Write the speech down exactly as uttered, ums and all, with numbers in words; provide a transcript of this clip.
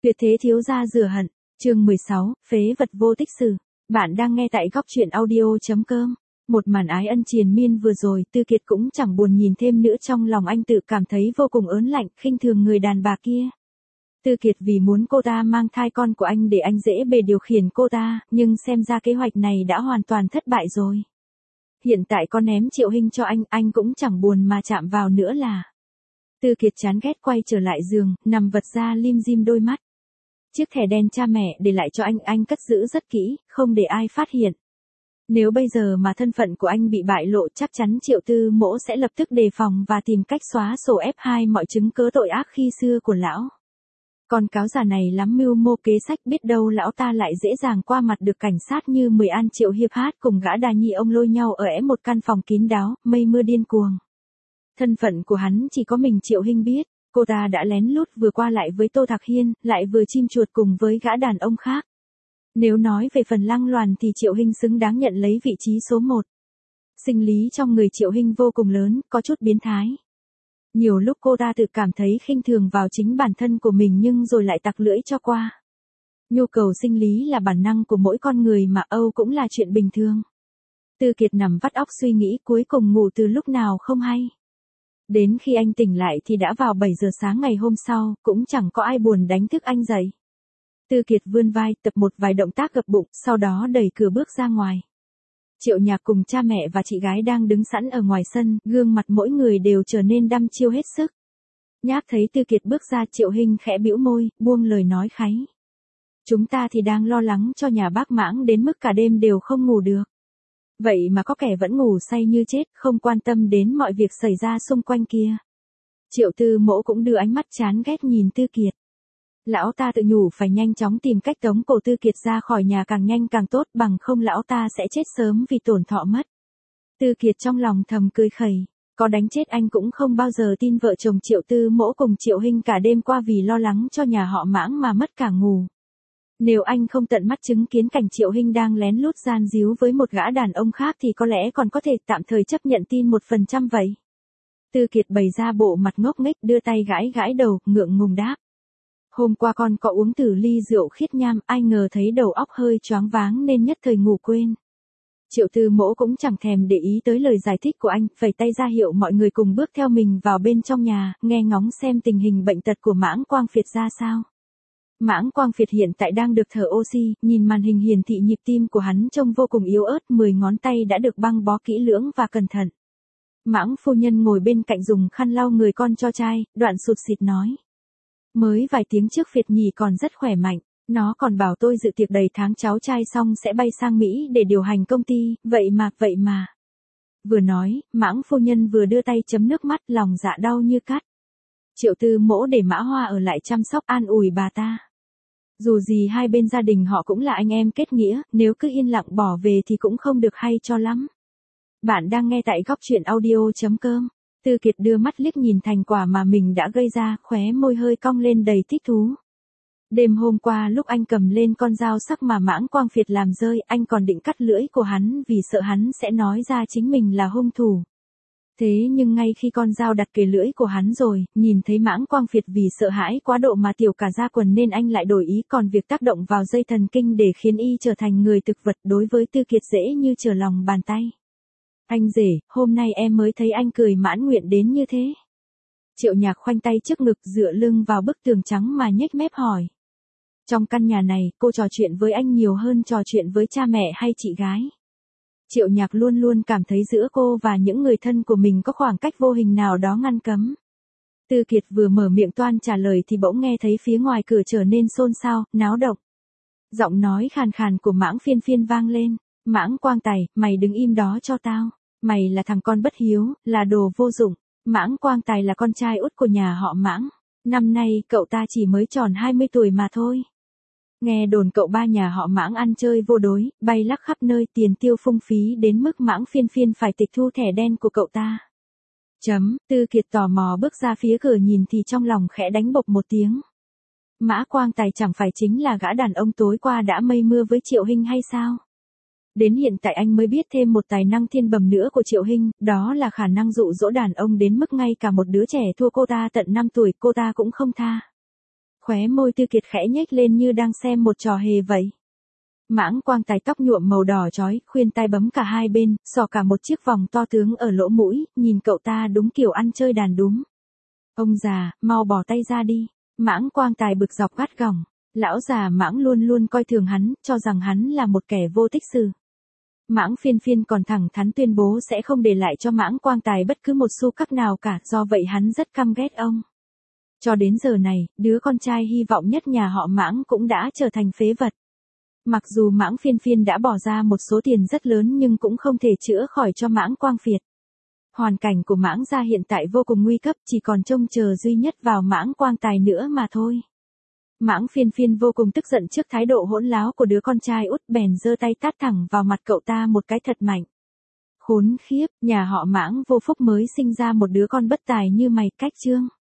Tuyệt thế thiếu gia rửa hận, chương mười sáu, phế vật vô tích sự. Bạn đang nghe tại góc truyện audio.com. Một màn ái ân triền miên vừa rồi, Tư Kiệt cũng chẳng buồn nhìn thêm nữa, trong lòng anh tự cảm thấy vô cùng ớn lạnh, khinh thường người đàn bà kia. Tư Kiệt vì muốn cô ta mang thai con của anh để anh dễ bề điều khiển cô ta, nhưng xem ra kế hoạch này đã hoàn toàn thất bại rồi. Hiện tại con ném Triệu Hinh cho anh, anh cũng chẳng buồn mà chạm vào nữa là. Tư Kiệt chán ghét quay trở lại giường, nằm vật ra lim dim đôi mắt. Chiếc thẻ đen cha mẹ để lại cho anh, anh cất giữ rất kỹ, không để ai phát hiện. Nếu bây giờ mà thân phận của anh bị bại lộ, chắc chắn Triệu Tư Mỗ sẽ lập tức đề phòng và tìm cách xóa sổ ép hai mọi chứng cớ tội ác khi xưa của lão. Con cáo già này lắm mưu mô kế sách, biết đâu lão ta lại dễ dàng qua mặt được cảnh sát như Mười An Triệu Hiệp Hát cùng gã đa nhi ông lôi nhau ở một căn phòng kín đáo, mây mưa điên cuồng. Thân phận của hắn chỉ có mình Triệu Hinh biết, cô ta đã lén lút vừa qua lại với Tô Thạc Hiên, lại vừa chim chuột cùng với gã đàn ông khác. Nếu nói về phần lăng loàn thì Triệu Hinh xứng đáng nhận lấy vị trí số một. Sinh lý trong người Triệu Hinh vô cùng lớn, có chút biến thái. Nhiều lúc cô ta tự cảm thấy khinh thường vào chính bản thân của mình nhưng rồi lại tặc lưỡi cho qua. Nhu cầu sinh lý là bản năng của mỗi con người mà âu cũng là chuyện bình thường. Tư Kiệt nằm vắt óc suy nghĩ, cuối cùng ngủ từ lúc nào không hay. Đến khi anh tỉnh lại thì đã vào bảy giờ sáng ngày hôm sau, cũng chẳng có ai buồn đánh thức anh dậy. Tư Kiệt vươn vai, tập một vài động tác gập bụng, sau đó đẩy cửa bước ra ngoài. Triệu Nhạc cùng cha mẹ và chị gái đang đứng sẵn ở ngoài sân, gương mặt mỗi người đều trở nên đăm chiêu hết sức. Nhác thấy Tư Kiệt bước ra, Triệu Hinh khẽ bĩu môi, buông lời nói kháy. Chúng ta thì đang lo lắng cho nhà bác Mãng đến mức cả đêm đều không ngủ được. Vậy mà có kẻ vẫn ngủ say như chết, không quan tâm đến mọi việc xảy ra xung quanh kia. Triệu Tư Mỗ cũng đưa ánh mắt chán ghét nhìn Tư Kiệt. Lão ta tự nhủ phải nhanh chóng tìm cách tống cổ Tư Kiệt ra khỏi nhà càng nhanh càng tốt, bằng không lão ta sẽ chết sớm vì tổn thọ mất. Tư Kiệt trong lòng thầm cười khẩy, có đánh chết anh cũng không bao giờ tin vợ chồng Triệu Tư Mỗ cùng Triệu Hinh cả đêm qua vì lo lắng cho nhà họ Mãng mà mất cả ngủ. Nếu anh không tận mắt chứng kiến cảnh Triệu Hinh đang lén lút gian díu với một gã đàn ông khác thì có lẽ còn có thể tạm thời chấp nhận tin một phần trăm vậy. Tư Kiệt bày ra bộ mặt ngốc nghếch, đưa tay gãi gãi đầu, ngượng ngùng đáp. Hôm qua con có uống từ ly rượu khiết nham, ai ngờ thấy đầu óc hơi choáng váng nên nhất thời ngủ quên. Triệu Tư Mỗ cũng chẳng thèm để ý tới lời giải thích của anh, vẫy tay ra hiệu mọi người cùng bước theo mình vào bên trong nhà, nghe ngóng xem tình hình bệnh tật của Mãng Quang Phiệt ra sao. Mãng Quang Phiệt hiện tại đang được thở oxy, nhìn màn hình hiển thị nhịp tim của hắn trông vô cùng yếu ớt, mười ngón tay đã được băng bó kỹ lưỡng và cẩn thận. Mãng phu nhân ngồi bên cạnh dùng khăn lau người con cho trai, đoạn sụt sịt nói. Mới vài tiếng trước Phiệt nhỉ còn rất khỏe mạnh, nó còn bảo tôi dự tiệc đầy tháng cháu trai xong sẽ bay sang Mỹ để điều hành công ty, vậy mà, vậy mà. Vừa nói, Mãng phu nhân vừa đưa tay chấm nước mắt, lòng dạ đau như cắt. Triệu Tư Mỗ để Mã Hoa ở lại chăm sóc an ủi bà ta. Dù gì hai bên gia đình họ cũng là anh em kết nghĩa, nếu cứ yên lặng bỏ về thì cũng không được hay cho lắm. Bạn đang nghe tại góc truyện audio.com. Tư Kiệt đưa mắt liếc nhìn thành quả mà mình đã gây ra, khóe môi hơi cong lên đầy thích thú. Đêm hôm qua lúc anh cầm lên con dao sắc mà Mãng Quang Phiệt làm rơi, anh còn định cắt lưỡi của hắn vì sợ hắn sẽ nói ra chính mình là hung thủ. Thế nhưng ngay khi con dao đặt kề lưỡi của hắn rồi, nhìn thấy Mãng Quang Phiệt vì sợ hãi quá độ mà tiểu cả ra quần nên anh lại đổi ý, còn việc tác động vào dây thần kinh để khiến y trở thành người thực vật đối với Tư Kiệt dễ như trở lòng bàn tay. Anh rể, hôm nay em mới thấy anh cười mãn nguyện đến như thế. Triệu Nhạc khoanh tay trước ngực dựa lưng vào bức tường trắng mà nhếch mép hỏi. Trong căn nhà này, cô trò chuyện với anh nhiều hơn trò chuyện với cha mẹ hay chị gái. Triệu Nhạc luôn luôn cảm thấy giữa cô và những người thân của mình có khoảng cách vô hình nào đó ngăn cấm. Tư Kiệt vừa mở miệng toan trả lời thì bỗng nghe thấy phía ngoài cửa trở nên xôn xao, náo động. Giọng nói khàn khàn của Mãng Phiên Phiên vang lên. Mãng Quang Tài, mày đứng im đó cho tao. Mày là thằng con bất hiếu, là đồ vô dụng. Mãng Quang Tài là con trai út của nhà họ Mãng. Năm nay cậu ta chỉ mới tròn hai mươi tuổi mà thôi. Nghe đồn cậu ba nhà họ Mãng ăn chơi vô đối, bay lắc khắp nơi, tiền tiêu phung phí đến mức Mãng Phiên Phiên phải tịch thu thẻ đen của cậu ta. Chấm, Tư Kiệt tò mò bước ra phía cửa nhìn thì trong lòng khẽ đánh bộc một tiếng. Mã Quang Tài chẳng phải chính là gã đàn ông tối qua đã mây mưa với Triệu Hinh hay sao? Đến hiện tại anh mới biết thêm một tài năng thiên bẩm nữa của Triệu Hinh, đó là khả năng dụ dỗ đàn ông đến mức ngay cả một đứa trẻ thua cô ta tận năm tuổi cô ta cũng không tha. Khóe môi Tư Kiệt khẽ nhếch lên như đang xem một trò hề vậy. Mãng Quang Tài tóc nhuộm màu đỏ chói, khuyên tai bấm cả hai bên, xỏ cả một chiếc vòng to tướng ở lỗ mũi, nhìn cậu ta đúng kiểu ăn chơi đàn đúm. Ông già, mau bỏ tay ra đi. Mãng Quang Tài bực dọc gắt gỏng. Lão già Mãng luôn luôn coi thường hắn, cho rằng hắn là một kẻ vô tích sự. Mãng Phiên Phiên còn thẳng thắn tuyên bố sẽ không để lại cho Mãng Quang Tài bất cứ một xu cắc nào cả, do vậy hắn rất căm ghét ông. Cho đến giờ này, đứa con trai hy vọng nhất nhà họ Mãng cũng đã trở thành phế vật. Mặc dù Mãng Phiên Phiên đã bỏ ra một số tiền rất lớn nhưng cũng không thể chữa khỏi cho Mãng Quang Phiệt. Hoàn cảnh của Mãng gia hiện tại vô cùng nguy cấp, chỉ còn trông chờ duy nhất vào Mãng Quang Tài nữa mà thôi. Mãng Phiên Phiên vô cùng tức giận trước thái độ hỗn láo của đứa con trai út, bèn giơ tay tát thẳng vào mặt cậu ta một cái thật mạnh. Khốn khiếp, nhà họ Mãng vô phúc mới sinh ra một đứa con bất tài như mày, cách trương.